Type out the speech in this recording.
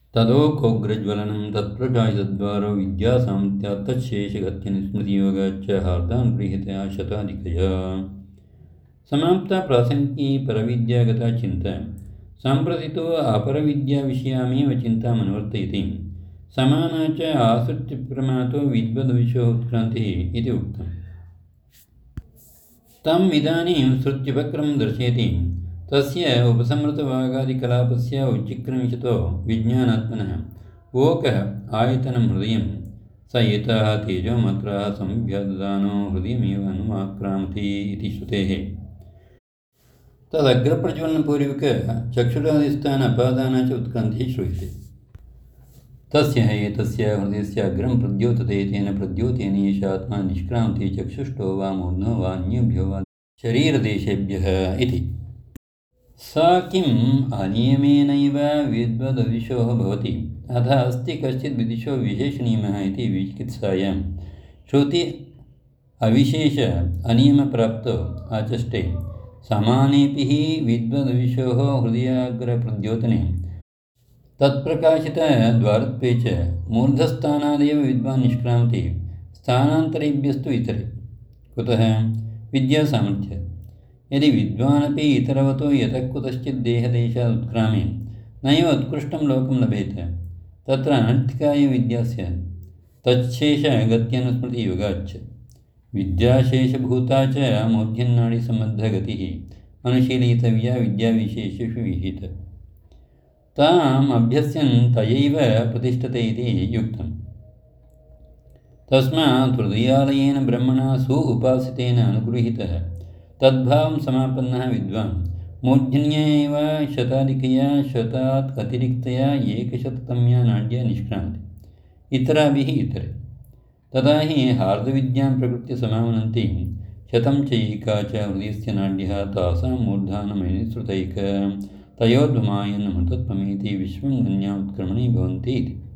तदोकोग्रज्वलनं तत्प्रकाशद्वारो विद्यासामर्थ्यात् तच्छेषगत्यनुस्मृतियोगाच्च हार्दानुगृहीतया शताधिकया समाप्ता प्रासङ्गिकी परविद्यागता चिन्ता साम्प्रतितो अपरविद्याविषयामेव चिन्तामनुवर्तयति समाना च आसृत्यप्रमातो विद्वद्विषयो उत्क्रान्तिः इति उक्तम्। तम् इदानीं श्रुत्युपक्रमं दर्शयति तस्य उपसंहृतवागादिकलापस्य उच्चिक्रमिषतो विज्ञानात्मनः ओकः आयतनं हृदयं स एताः तेजोमात्राः संव्याददानो हृदयमेव अनुमाक्रामति इति श्रुतेः। तदग्रप्रज्वलनपूर्वक चक्षुरादिस्थान अपादाना च उत्क्रान्तिः श्रूयते। तस्य एतस्य हृदयस्य अग्रं प्रद्योतते तेन प्रद्योतेन एष आत्मा निष्क्रामति चक्षुष्टो वा मूर्धो वा अन्येभ्यो वा शरीरदेशेभ्यः इति। सा किम् अनियमेनैव विद्वद्विषयो भवति अतः अस्ति कश्चित् विदिशो विशेषनियमः इति विचिकित्सायां श्रुति अविशेष अनियमप्राप्तो आचष्टे समानेऽपि हि विद्वद्विषयो हृदयाग्रप्रद्योतने तत्प्रकाशितद्वारत्वे च मूर्धस्थानादेव विद्वान् निष्क्रामति स्थानान्तरेभ्यस्तु इतरे। कुतः विद्यासामर्थ्यात्। यदि विद्वानपि इतरवतो यतः कुतश्चित् देहदेशात् उत्क्रामे नैव उत्कृष्टं लोकं लभेत तत्र अनर्थकाय विद्या स्यात् तच्छेषगत्यनुस्मृतियोगाच्च विद्याशेषभूता च मूर्धन्यादिसम्बद्धगतिः अनुशीलितव्या विद्याविशेषेषु विहिता ताम् अभ्यस्यन् तयैव प्रतिष्ठते इति युक्तम्। तस्मात् हृदयालयेन ब्रह्मणा सु उपासितेन अनुगृहीतः तद्भावं समापन्नः विद्वान् मूर्धन्या एव शताधिकया शतात् अतिरिक्तया एकशततम्या नाड्या निष्क्रान्ति इतराभिः इतरे। तदा हि हार्दविद्यां प्रकृत्य समावनन्ति शतं च एका च हृदयस्य नाड्यः तासां मूर्धानमनुसृतैक तयोद्भमायन् मृतत्वमिति विश्वं गण्याम् उत्क्रमणे भवन्ति इति।